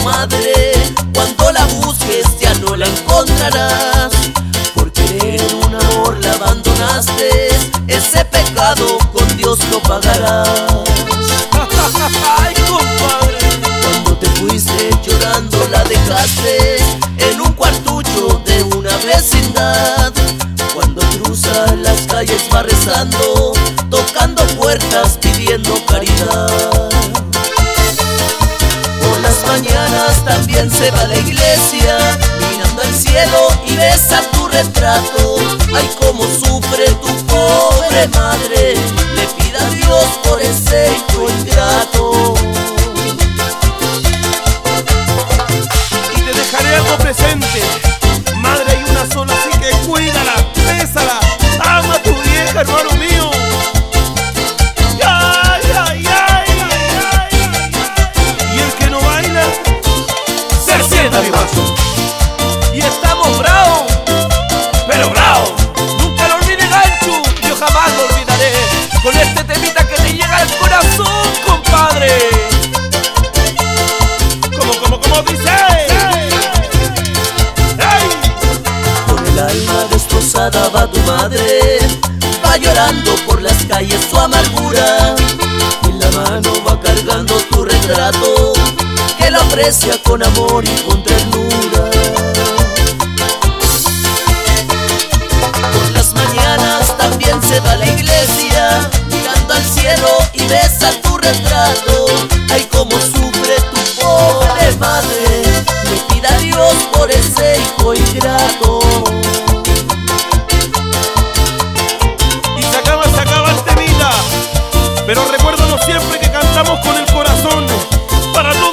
madre, cuando la busques ya no la encontrarás. Por querer un amor la abandonaste, ese pecado con Dios lo pagarás. Ay, compadre. Cuando te fuiste llorando la dejaste en un cuartucho de una vecindad. Cuando cruza las calles va rezando, tocando puertas pidiendo caridad. Por las mañanas también se va a la iglesia, mirando al cielo y besa tu retrato. Ay, cómo sufre tu pobre madre, le pida a Dios por ese hijo ingrato. Y te dejaré algo presente. Madre hay una sola, así que cuídala, bésala, ama a tu vieja, hermano mío. Ay, ay, ay, ay. Y el que no baila se sienta mi paso. Y estamos bravos, pero bravos. Nunca lo olvides, Gancho, yo jamás lo olvidaré. Con este temita que te llega al corazón, compadre. Como dice. El alma destrozada va tu madre, va llorando por las calles su amargura. En la mano va cargando tu retrato, que la aprecia con amor y con ternura. Por las mañanas también se va a la iglesia, mirando al cielo y besa tu retrato. Ay, cómo sufre tu pobre madre, le pida a Dios por ese hijo ingrato. Pero recuérdanos siempre que cantamos con el corazón para todos.